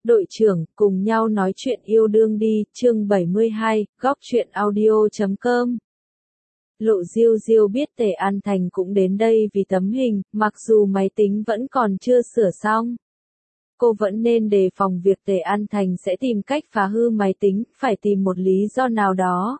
Đội trưởng, cùng nhau nói chuyện yêu đương đi, chương 72, góc truyện audio.com. Lộ Diêu Diêu biết Tề An Thành cũng đến đây vì tấm hình, mặc dù máy tính vẫn còn chưa sửa xong. Cô vẫn nên đề phòng việc Tề An Thành sẽ tìm cách phá hư máy tính, phải tìm một lý do nào đó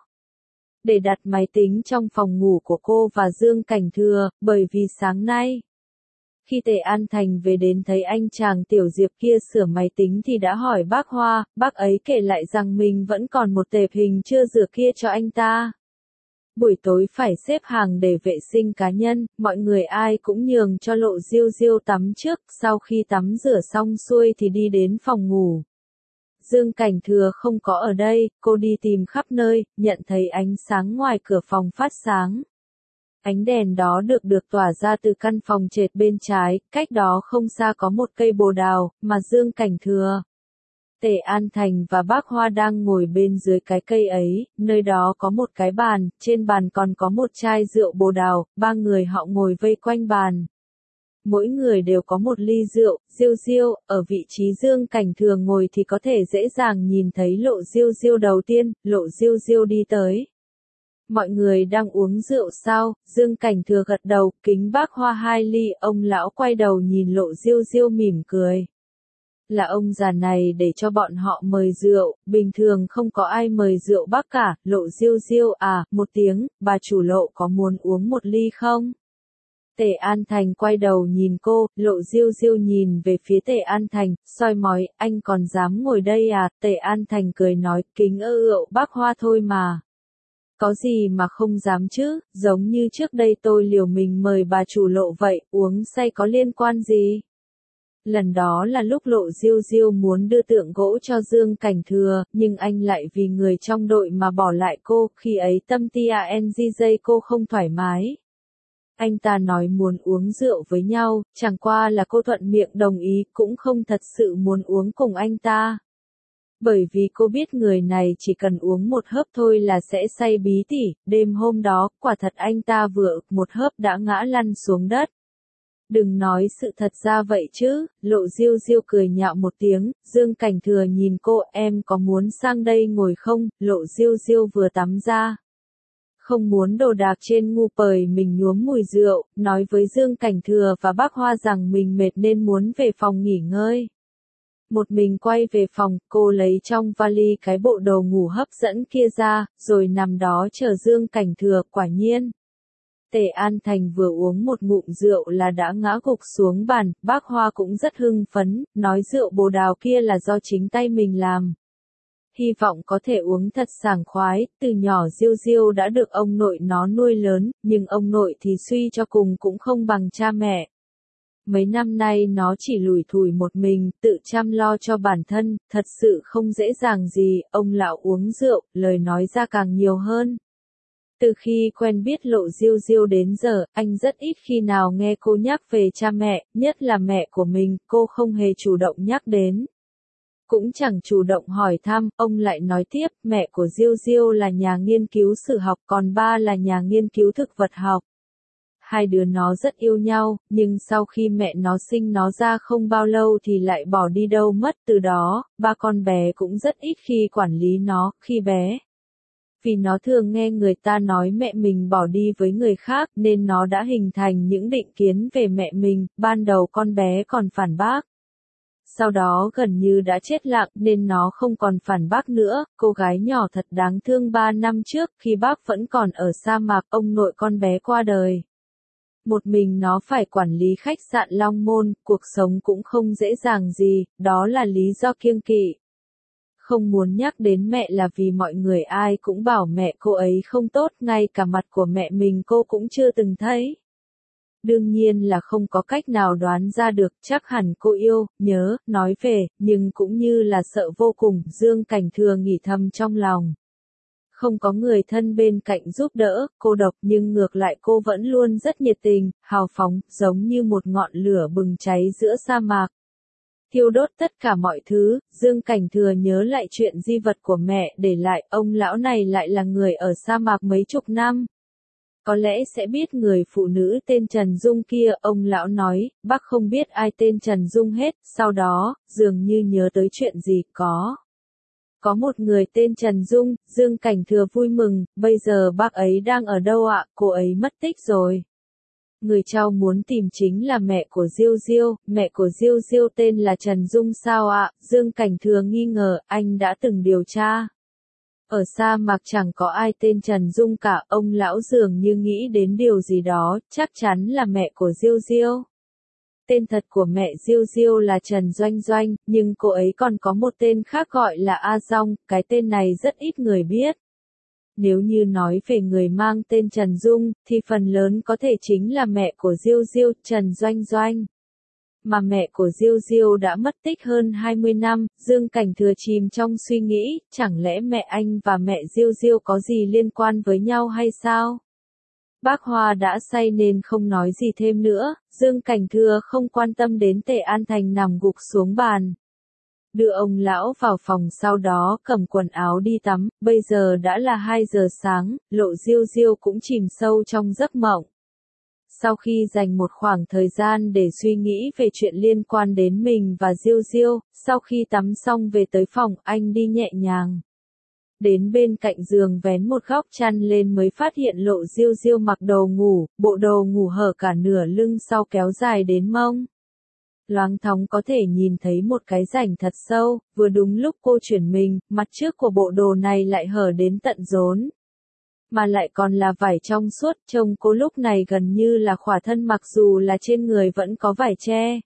để đặt máy tính trong phòng ngủ của cô và Dương Cảnh Thừa, bởi vì sáng nay, khi Tề An Thành về đến thấy anh chàng Tiểu Diệp kia sửa máy tính thì đã hỏi bác Hoa, bác ấy kể lại rằng mình vẫn còn một tệp hình chưa rửa kia cho anh ta. Buổi tối phải xếp hàng để vệ sinh cá nhân, mọi người ai cũng nhường cho Lộ Diêu Diêu tắm trước, sau khi tắm rửa xong xuôi thì đi đến phòng ngủ. Dương Cảnh Thừa không có ở đây, cô đi tìm khắp nơi, nhận thấy ánh sáng ngoài cửa phòng phát sáng. Ánh đèn đó được tỏa ra từ căn phòng trệt bên trái, cách đó không xa có một cây bồ đào, mà Dương Cảnh Thừa, Tề An Thành và bác Hoa đang ngồi bên dưới cái cây ấy, nơi đó có một cái bàn, trên bàn còn có một chai rượu bồ đào, ba người họ ngồi vây quanh bàn. Mỗi người đều có một ly rượu, Diêu Diêu, ở vị trí Dương Cảnh Thừa ngồi thì có thể dễ dàng nhìn thấy Lộ Diêu Diêu đầu tiên, Lộ Diêu Diêu đi tới. Mọi người đang uống rượu sao? Dương Cảnh Thừa gật đầu, kính bác Hoa 2 ly, ông lão quay đầu nhìn Lộ Diêu Diêu mỉm cười. Là ông già này để cho bọn họ mời rượu, bình thường không có ai mời rượu bác cả, Lộ Diêu Diêu à, một tiếng, bà chủ Lộ có muốn uống một ly không? Tề An Thành quay đầu nhìn cô, Lộ Diêu Diêu nhìn về phía Tề An Thành, soi mói, anh còn dám ngồi đây à? Tề An Thành cười nói, kính rượu bác Hoa thôi mà. Có gì mà không dám chứ, giống như trước đây tôi liều mình mời bà chủ Lộ vậy, uống say có liên quan gì? Lần đó là lúc Lộ Diêu Diêu muốn đưa tượng gỗ cho Dương Cảnh Thừa, nhưng anh lại vì người trong đội mà bỏ lại cô, khi ấy tâm TANGJ cô không thoải mái. Anh ta nói muốn uống rượu với nhau, chẳng qua là cô thuận miệng đồng ý, cũng không thật sự muốn uống cùng anh ta. Bởi vì cô biết người này chỉ cần uống một hớp thôi là sẽ say bí tỉ, đêm hôm đó, quả thật anh ta vừa một hớp đã ngã lăn xuống đất. Đừng nói sự thật ra vậy chứ, Lộ Diêu Diêu cười nhạo một tiếng, Dương Cảnh Thừa nhìn cô, em có muốn sang đây ngồi không? Lộ Diêu Diêu vừa tắm ra, không muốn đồ đạc trên ngu pời mình nhuốm mùi rượu, nói với Dương Cảnh Thừa và bác Hoa rằng mình mệt nên muốn về phòng nghỉ ngơi. Một mình quay về phòng, cô lấy trong vali cái bộ đồ ngủ hấp dẫn kia ra, rồi nằm đó chờ Dương Cảnh Thừa, quả nhiên. Tề An Thành vừa uống một ngụm rượu là đã ngã gục xuống bàn, bác Hoa cũng rất hưng phấn, nói rượu bồ đào kia là do chính tay mình làm. Hy vọng có thể uống thật sảng khoái, từ nhỏ Diêu Diêu đã được ông nội nó nuôi lớn, nhưng ông nội thì suy cho cùng cũng không bằng cha mẹ. Mấy năm nay nó chỉ lủi thủi một mình, tự chăm lo cho bản thân, thật sự không dễ dàng gì, ông lão uống rượu, lời nói ra càng nhiều hơn. Từ khi quen biết Lộ Diêu Diêu đến giờ, anh rất ít khi nào nghe cô nhắc về cha mẹ, nhất là mẹ của mình, cô không hề chủ động nhắc đến. Cũng chẳng chủ động hỏi thăm, ông lại nói tiếp, mẹ của Diêu Diêu là nhà nghiên cứu sử học, còn ba là nhà nghiên cứu thực vật học. Hai đứa nó rất yêu nhau, nhưng sau khi mẹ nó sinh nó ra không bao lâu thì lại bỏ đi đâu mất, từ đó, ba con bé cũng rất ít khi quản lý nó, khi bé. Vì nó thường nghe người ta nói mẹ mình bỏ đi với người khác nên nó đã hình thành những định kiến về mẹ mình, ban đầu con bé còn phản bác. Sau đó gần như đã chết lặng nên nó không còn phản bác nữa, cô gái nhỏ thật đáng thương 3 năm trước khi bác vẫn còn ở sa mạc ông nội con bé qua đời. Một mình nó phải quản lý khách sạn Long Môn, cuộc sống cũng không dễ dàng gì, đó là lý do kiêng kỵ. Không muốn nhắc đến mẹ là vì mọi người ai cũng bảo mẹ cô ấy không tốt, ngay cả mặt của mẹ mình cô cũng chưa từng thấy. Đương nhiên là không có cách nào đoán ra được, chắc hẳn cô yêu, nhớ, nói về, nhưng cũng như là sợ vô cùng, Dương Cảnh Thừa nghĩ thầm trong lòng. Không có người thân bên cạnh giúp đỡ, cô độc nhưng ngược lại cô vẫn luôn rất nhiệt tình, hào phóng, giống như một ngọn lửa bừng cháy giữa sa mạc. Thiêu đốt tất cả mọi thứ, Dương Cảnh Thừa nhớ lại chuyện di vật của mẹ để lại, ông lão này lại là người ở sa mạc mấy chục năm. Có lẽ sẽ biết người phụ nữ tên Trần Dung kia, ông lão nói, bác không biết ai tên Trần Dung hết, sau đó, dường như nhớ tới chuyện gì, Có một người tên Trần Dung, Dương Cảnh Thừa vui mừng, bây giờ bác ấy đang ở đâu ạ, cô ấy mất tích rồi. Người cháu muốn tìm chính là mẹ của Diêu Diêu, mẹ của Diêu Diêu tên là Trần Dung sao ạ, Dương Cảnh Thừa nghi ngờ, anh đã từng điều tra. Ở sa mạc chẳng có ai tên Trần Dung cả, ông lão dường như nghĩ đến điều gì đó, chắc chắn là mẹ của Diêu Diêu. Tên thật của mẹ Diêu Diêu là Trần Doanh Doanh, nhưng cô ấy còn có một tên khác gọi là A Dong, cái tên này rất ít người biết. Nếu như nói về người mang tên Trần Dung, thì phần lớn có thể chính là mẹ của Diêu Diêu, Trần Doanh Doanh. Mà mẹ của Diêu Diêu đã mất tích hơn 20 năm, Dương Cảnh Thừa chìm trong suy nghĩ, chẳng lẽ mẹ anh và mẹ Diêu Diêu có gì liên quan với nhau hay sao? Bác Hoa đã say nên không nói gì thêm nữa, Dương Cảnh Thừa không quan tâm đến Tề An Thành nằm gục xuống bàn. Đưa ông lão vào phòng sau đó cầm quần áo đi tắm, bây giờ đã là 2 giờ sáng, Lộ Diêu Diêu cũng chìm sâu trong giấc mộng. Sau khi dành một khoảng thời gian để suy nghĩ về chuyện liên quan đến mình và Diêu Diêu, sau khi tắm xong về tới phòng, anh đi nhẹ nhàng. Đến bên cạnh giường vén một góc chăn lên mới phát hiện Lộ Diêu Diêu mặc đồ ngủ, bộ đồ ngủ hở cả nửa lưng sau kéo dài đến mông. Loáng thoáng có thể nhìn thấy một cái rãnh thật sâu, vừa đúng lúc cô chuyển mình, mặt trước của bộ đồ này lại hở đến tận rốn. Mà lại còn là vải trong suốt, trông cô lúc này gần như là khỏa thân mặc dù là trên người vẫn có vải che.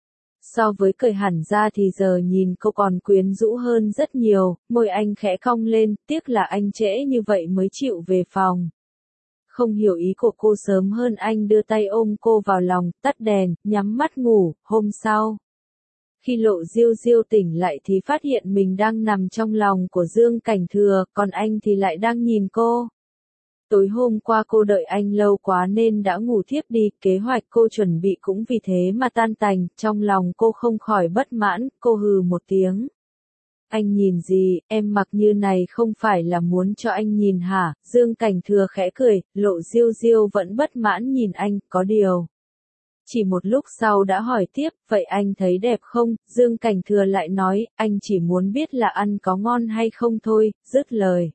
So với cởi hẳn ra thì giờ nhìn cô còn quyến rũ hơn rất nhiều, môi anh khẽ cong lên, tiếc là anh trễ như vậy mới chịu về phòng. Không hiểu ý của cô sớm hơn anh đưa tay ôm cô vào lòng, tắt đèn, nhắm mắt ngủ, hôm sau. Khi Lộ Diêu Diêu tỉnh lại thì phát hiện mình đang nằm trong lòng của Dương Cảnh Thừa, còn anh thì lại đang nhìn cô. Tối hôm qua cô đợi anh lâu quá nên đã ngủ thiếp đi, kế hoạch cô chuẩn bị cũng vì thế mà tan tành, trong lòng cô không khỏi bất mãn, cô hừ một tiếng. Anh nhìn gì, em mặc như này không phải là muốn cho anh nhìn hả? Dương Cảnh Thừa khẽ cười, Lộ Diêu Diêu vẫn bất mãn nhìn anh, có điều. Chỉ một lúc sau đã hỏi tiếp, vậy anh thấy đẹp không? Dương Cảnh Thừa lại nói, anh chỉ muốn biết là ăn có ngon hay không thôi, dứt lời.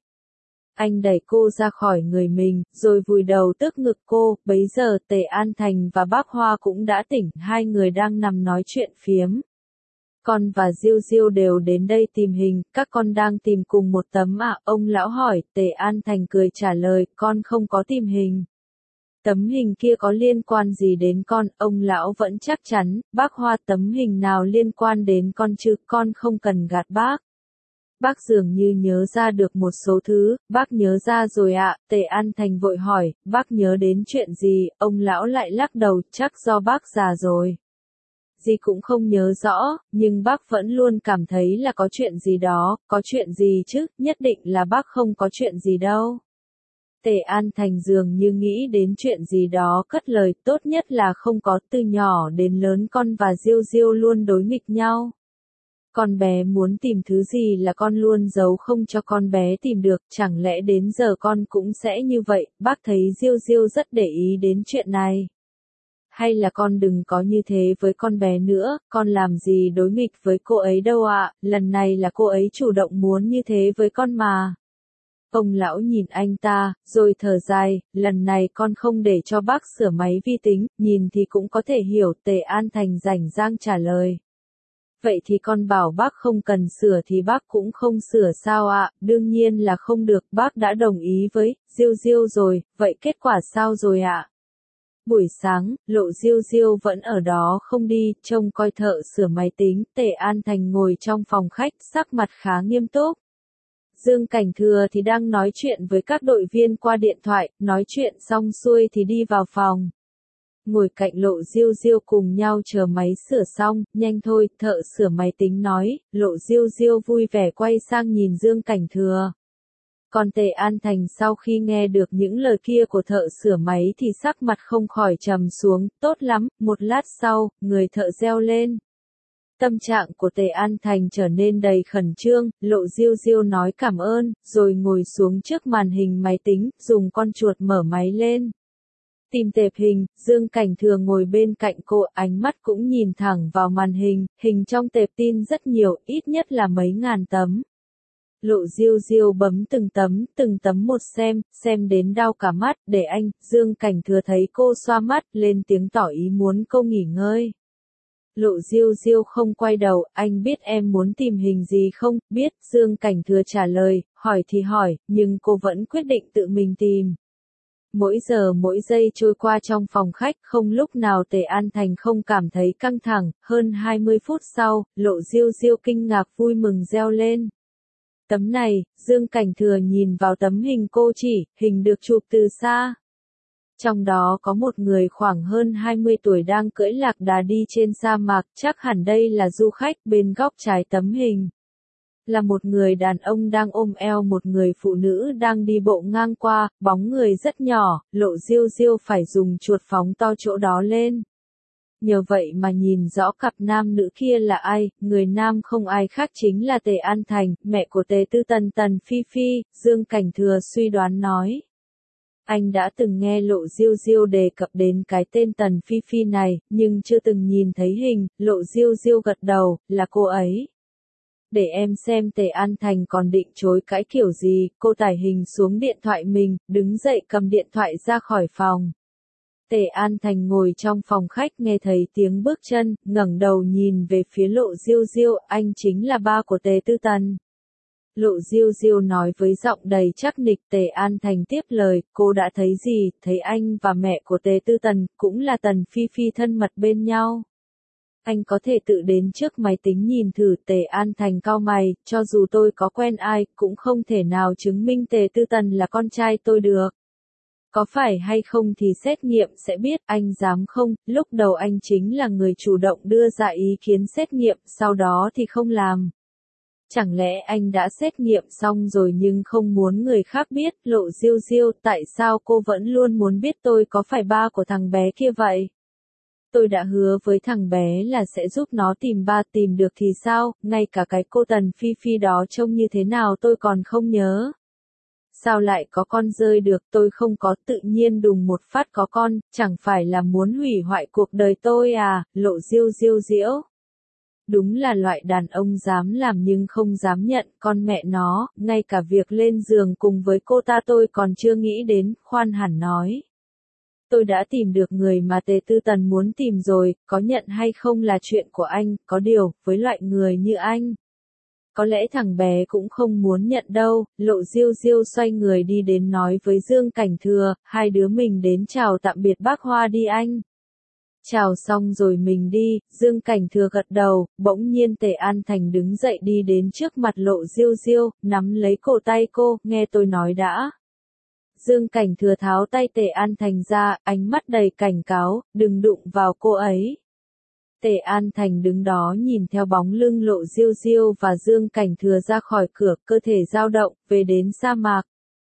Anh đẩy cô ra khỏi người mình, rồi vùi đầu tức ngực cô, bấy giờ Tề An Thành và Bác Hoa cũng đã tỉnh, hai người đang nằm nói chuyện phiếm. Con và Diêu Diêu đều đến đây tìm hình, các con đang tìm cùng một tấm à, ông lão hỏi, Tề An Thành cười trả lời, con không có tìm hình. Tấm hình kia có liên quan gì đến con, ông lão vẫn chắc chắn, Bác Hoa tấm hình nào liên quan đến con chứ, con không cần gạt bác. Bác dường như nhớ ra được một số thứ, bác nhớ ra rồi ạ, Tề An Thành vội hỏi, bác nhớ đến chuyện gì, ông lão lại lắc đầu, chắc do bác già rồi. Gì cũng không nhớ rõ, nhưng bác vẫn luôn cảm thấy là có chuyện gì đó, có chuyện gì chứ, nhất định là bác không có chuyện gì đâu. Tề An Thành dường như nghĩ đến chuyện gì đó cất lời, tốt nhất là không có, từ nhỏ đến lớn con và Diêu Diêu luôn đối nghịch nhau. Con bé muốn tìm thứ gì là con luôn giấu không cho con bé tìm được, chẳng lẽ đến giờ con cũng sẽ như vậy, bác thấy Diêu Diêu rất để ý đến chuyện này. Hay là con đừng có như thế với con bé nữa, con làm gì đối nghịch với cô ấy đâu ạ, lần này là cô ấy chủ động muốn như thế với con mà. Ông lão nhìn anh ta, rồi thở dài, lần này con không để cho bác sửa máy vi tính, nhìn thì cũng có thể hiểu, Tề An Thành rảnh rang trả lời. Vậy thì con bảo bác không cần sửa thì bác cũng không sửa sao ạ, đương nhiên là không được, bác đã đồng ý với Diêu Diêu rồi, vậy kết quả sao rồi ạ? Buổi sáng, Lộ Diêu Diêu vẫn ở đó không đi, trông coi thợ sửa máy tính, Tề An Thành ngồi trong phòng khách, sắc mặt khá nghiêm túc. Dương Cảnh Thừa thì đang nói chuyện với các đội viên qua điện thoại, nói chuyện xong xuôi thì đi vào phòng. Ngồi cạnh Lộ Diêu Diêu cùng nhau chờ máy sửa xong, nhanh thôi, thợ sửa máy tính nói, Lộ Diêu Diêu vui vẻ quay sang nhìn Dương Cảnh Thừa. Còn Tề An Thành sau khi nghe được những lời kia của thợ sửa máy thì sắc mặt không khỏi trầm xuống, tốt lắm, một lát sau, người thợ reo lên. Tâm trạng của Tề An Thành trở nên đầy khẩn trương, Lộ Diêu Diêu nói cảm ơn, rồi ngồi xuống trước màn hình máy tính, dùng con chuột mở máy lên. Tìm tệp hình, Dương Cảnh Thừa ngồi bên cạnh cô, ánh mắt cũng nhìn thẳng vào màn hình, hình trong tệp tin rất nhiều, ít nhất là mấy ngàn tấm. Lộ Diêu Diêu bấm từng tấm một xem đến đau cả mắt, để anh, Dương Cảnh Thừa thấy cô xoa mắt, lên tiếng tỏ ý muốn cô nghỉ ngơi. Lộ Diêu Diêu không quay đầu, anh biết em muốn tìm hình gì không, biết, Dương Cảnh Thừa trả lời, hỏi thì hỏi, nhưng cô vẫn quyết định tự mình tìm. Mỗi giờ mỗi giây trôi qua trong phòng khách, không lúc nào Tề An Thành không cảm thấy căng thẳng, hơn 20 phút sau, Lộ Diêu Diêu kinh ngạc vui mừng reo lên. Tấm này, Dương Cảnh Thừa nhìn vào tấm hình cô chỉ, hình được chụp từ xa. Trong đó có một người khoảng hơn 20 tuổi đang cưỡi lạc đà đi trên sa mạc, chắc hẳn đây là du khách, bên góc trái tấm hình. Là một người đàn ông đang ôm eo một người phụ nữ đang đi bộ ngang qua, bóng người rất nhỏ, Lộ Diêu Diêu phải dùng chuột phóng to chỗ đó lên. Nhờ vậy mà nhìn rõ cặp nam nữ kia là ai, người nam không ai khác chính là Tề An Thành, mẹ của Tề Tư Tần Tần Phi Phi, Dương Cảnh Thừa suy đoán nói. Anh đã từng nghe Lộ Diêu Diêu đề cập đến cái tên Tần Phi Phi này, nhưng chưa từng nhìn thấy hình, Lộ Diêu Diêu gật đầu, là cô ấy. Để em xem. Tề An Thành còn định chối cãi kiểu gì, cô tải hình xuống điện thoại mình, đứng dậy cầm điện thoại ra khỏi phòng. Tề An Thành ngồi trong phòng khách nghe thấy tiếng bước chân, ngẩng đầu nhìn về phía Lộ Diêu Diêu, anh chính là ba của Tề Tư Tần. Lộ Diêu Diêu nói với giọng đầy chắc nịch. Tề An Thành tiếp lời, cô đã thấy gì, thấy anh và mẹ của Tề Tư Tần, cũng là Tần Phi Phi thân mật bên nhau. Anh có thể tự đến trước máy tính nhìn thử. Tề An Thành cau mày, cho dù tôi có quen ai, cũng không thể nào chứng minh Tề Tư Tần là con trai tôi được. Có phải hay không thì xét nghiệm sẽ biết, anh dám không, lúc đầu anh chính là người chủ động đưa ra ý kiến xét nghiệm, sau đó thì không làm. Chẳng lẽ anh đã xét nghiệm xong rồi nhưng không muốn người khác biết? Lộ Diêu Diêu, tại sao cô vẫn luôn muốn biết tôi có phải ba của thằng bé kia vậy? Tôi đã hứa với thằng bé là sẽ giúp nó tìm ba, tìm được thì sao, ngay cả cái cô Tần Phi Phi đó trông như thế nào tôi còn không nhớ. Sao lại có con rơi được, tôi không có, tự nhiên đùng một phát có con, chẳng phải là muốn hủy hoại cuộc đời tôi à? Lộ Diêu Diêu diễu. Đúng là loại đàn ông dám làm nhưng không dám nhận, con mẹ nó, ngay cả việc lên giường cùng với cô ta tôi còn chưa nghĩ đến, khoan hẳn nói. Tôi đã tìm được người mà Tề Tư Tần muốn tìm rồi, có nhận hay không là chuyện của anh, có điều, với loại người như anh. Có lẽ thằng bé cũng không muốn nhận đâu. Lộ Diêu Diêu xoay người đi đến nói với Dương Cảnh Thừa, hai đứa mình đến chào tạm biệt bác Hoa đi anh. Chào xong rồi mình đi. Dương Cảnh Thừa gật đầu, bỗng nhiên Tề An Thành đứng dậy đi đến trước mặt Lộ Diêu Diêu, nắm lấy cổ tay cô, nghe tôi nói đã. Dương Cảnh Thừa tháo tay Tề An Thành ra, ánh mắt đầy cảnh cáo, đừng đụng vào cô ấy. Tề An Thành đứng đó nhìn theo bóng lưng Lộ Diêu Diêu và Dương Cảnh Thừa ra khỏi cửa, cơ thể dao động, về đến sa mạc.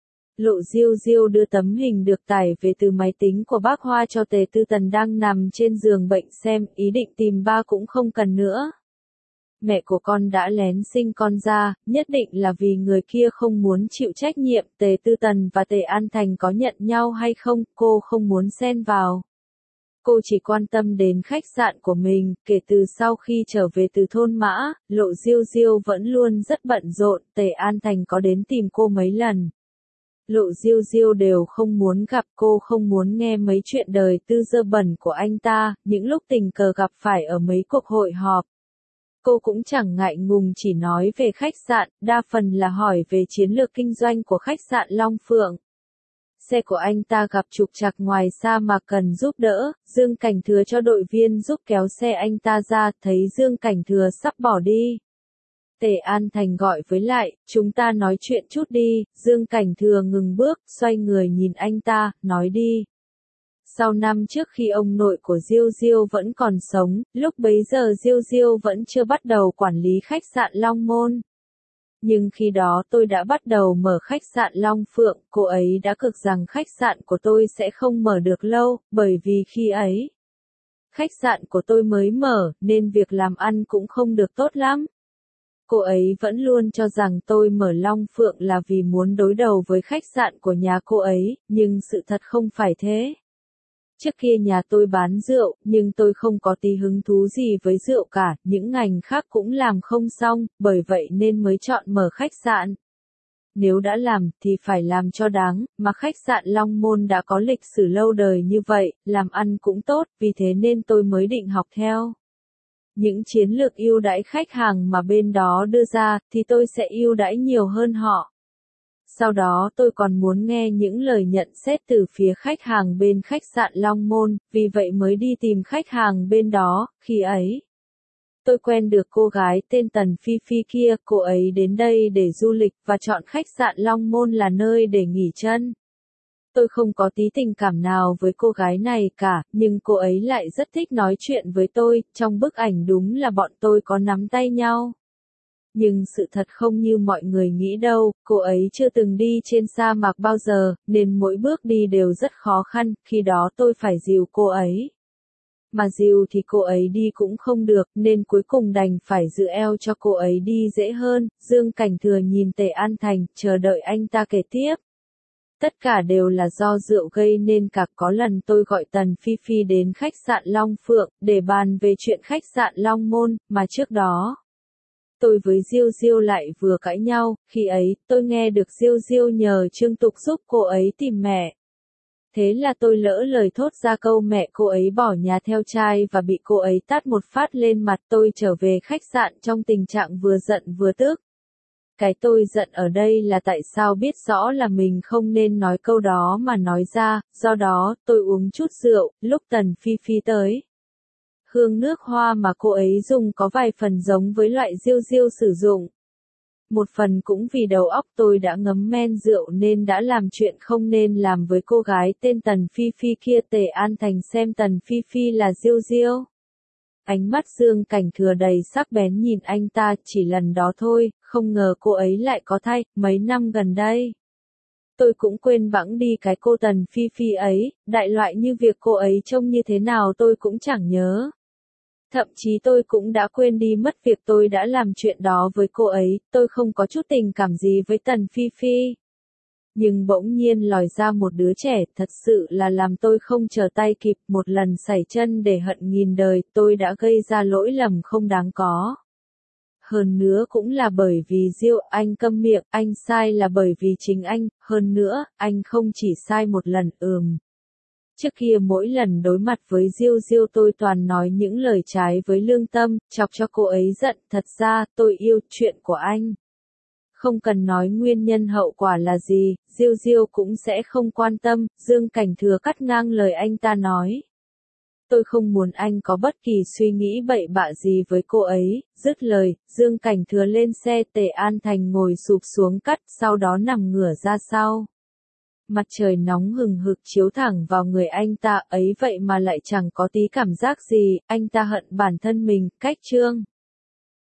Lộ Diêu Diêu đưa tấm hình được tải về từ máy tính của bác Hoa cho Tề Tư Tần đang nằm trên giường bệnh xem, ý định tìm ba cũng không cần nữa. Mẹ của con đã lén sinh con ra, nhất định là vì người kia không muốn chịu trách nhiệm. Tề Tư Tần và Tề An Thành có nhận nhau hay không, cô không muốn xen vào. Cô chỉ quan tâm đến khách sạn của mình. Kể từ sau khi trở về từ thôn Mã, Lộ Diêu Diêu vẫn luôn rất bận rộn. Tề An Thành có đến tìm cô mấy lần. Lộ Diêu Diêu đều không muốn gặp, cô không muốn nghe mấy chuyện đời tư dơ bẩn của anh ta, những lúc tình cờ gặp phải ở mấy cuộc hội họp. Cô cũng chẳng ngại ngùng chỉ nói về khách sạn, đa phần là hỏi về chiến lược kinh doanh của khách sạn Long Phượng. Xe của anh ta gặp trục trặc ngoài sa mạc cần giúp đỡ, Dương Cảnh Thừa cho đội viên giúp kéo xe anh ta ra, thấy Dương Cảnh Thừa sắp bỏ đi. Tề An Thành gọi với lại, chúng ta nói chuyện chút đi. Dương Cảnh Thừa ngừng bước, xoay người nhìn anh ta, nói đi. Sau năm trước khi ông nội của Diêu Diêu vẫn còn sống, lúc bấy giờ Diêu Diêu vẫn chưa bắt đầu quản lý khách sạn Long Môn. Nhưng khi đó tôi đã bắt đầu mở khách sạn Long Phượng, cô ấy đã cược rằng khách sạn của tôi sẽ không mở được lâu, bởi vì khi ấy, khách sạn của tôi mới mở, nên việc làm ăn cũng không được tốt lắm. Cô ấy vẫn luôn cho rằng tôi mở Long Phượng là vì muốn đối đầu với khách sạn của nhà cô ấy, nhưng sự thật không phải thế. Trước kia nhà tôi bán rượu, nhưng tôi không có tí hứng thú gì với rượu cả, những ngành khác cũng làm không xong, bởi vậy nên mới chọn mở khách sạn. Nếu đã làm thì phải làm cho đáng, mà khách sạn Long Môn đã có lịch sử lâu đời như vậy, làm ăn cũng tốt, vì thế nên tôi mới định học theo. Những chiến lược ưu đãi khách hàng mà bên đó đưa ra, thì tôi sẽ ưu đãi nhiều hơn họ. Sau đó tôi còn muốn nghe những lời nhận xét từ phía khách hàng bên khách sạn Long Môn, vì vậy mới đi tìm khách hàng bên đó, khi ấy. Tôi quen được cô gái tên Tần Phi Phi kia, cô ấy đến đây để du lịch và chọn khách sạn Long Môn là nơi để nghỉ chân. Tôi không có tí tình cảm nào với cô gái này cả, nhưng cô ấy lại rất thích nói chuyện với tôi, trong bức ảnh đúng là bọn tôi có nắm tay nhau. Nhưng sự thật không như mọi người nghĩ đâu, cô ấy chưa từng đi trên sa mạc bao giờ, nên mỗi bước đi đều rất khó khăn, khi đó tôi phải dìu cô ấy. Mà dìu thì cô ấy đi cũng không được, nên cuối cùng đành phải giữ eo cho cô ấy đi dễ hơn. Dương Cảnh Thừa nhìn Tề An Thành, chờ đợi anh ta kể tiếp. Tất cả đều là do rượu gây nên cả. Có lần tôi gọi Tần Phi Phi đến khách sạn Long Phượng, để bàn về chuyện khách sạn Long Môn, mà trước đó tôi với Diêu Diêu lại vừa cãi nhau, khi ấy, tôi nghe được Diêu Diêu nhờ Trương Tục giúp cô ấy tìm mẹ. Thế là tôi lỡ lời thốt ra câu mẹ cô ấy bỏ nhà theo trai và bị cô ấy tát một phát lên mặt. Tôi trở về khách sạn trong tình trạng vừa giận vừa tức. Cái tôi giận ở đây là tại sao biết rõ là mình không nên nói câu đó mà nói ra, do đó, tôi uống chút rượu, lúc Tần Phi Phi tới. Hương nước hoa mà cô ấy dùng có vài phần giống với loại Diêu Diêu sử dụng. Một phần cũng vì đầu óc tôi đã ngấm men rượu nên đã làm chuyện không nên làm với cô gái tên Tần Phi Phi kia. Tề An Thành xem Tần Phi Phi là Diêu Diêu. Ánh mắt Dương Cảnh Thừa đầy sắc bén nhìn anh ta, chỉ lần đó thôi, không ngờ cô ấy lại có thai, mấy năm gần đây. Tôi cũng quên bẵng đi cái cô Tần Phi Phi ấy, đại loại như việc cô ấy trông như thế nào tôi cũng chẳng nhớ. Thậm chí tôi cũng đã quên đi mất việc tôi đã làm chuyện đó với cô ấy, tôi không có chút tình cảm gì với Tần Phi Phi. Nhưng bỗng nhiên lòi ra một đứa trẻ, thật sự là làm tôi không trở tay kịp. Một lần sẩy chân để hận nghìn đời, tôi đã gây ra lỗi lầm không đáng có. Hơn nữa cũng là bởi vì Diêu, anh câm miệng, anh sai là bởi vì chính anh, hơn nữa, anh không chỉ sai một lần, Trước kia mỗi lần đối mặt với Diêu Diêu tôi toàn nói những lời trái với lương tâm, chọc cho cô ấy giận. Thật ra, tôi yêu chuyện của anh. Không cần nói nguyên nhân hậu quả là gì, Diêu Diêu cũng sẽ không quan tâm. Dương Cảnh Thừa cắt ngang lời anh ta nói. Tôi không muốn anh có bất kỳ suy nghĩ bậy bạ gì với cô ấy. Dứt lời, Dương Cảnh Thừa lên xe. Tề An Thành ngồi sụp xuống cắt, sau đó nằm ngửa ra sau. Mặt trời nóng hừng hực chiếu thẳng vào người anh ta, ấy vậy mà lại chẳng có tí cảm giác gì. Anh ta hận bản thân mình. Cách chương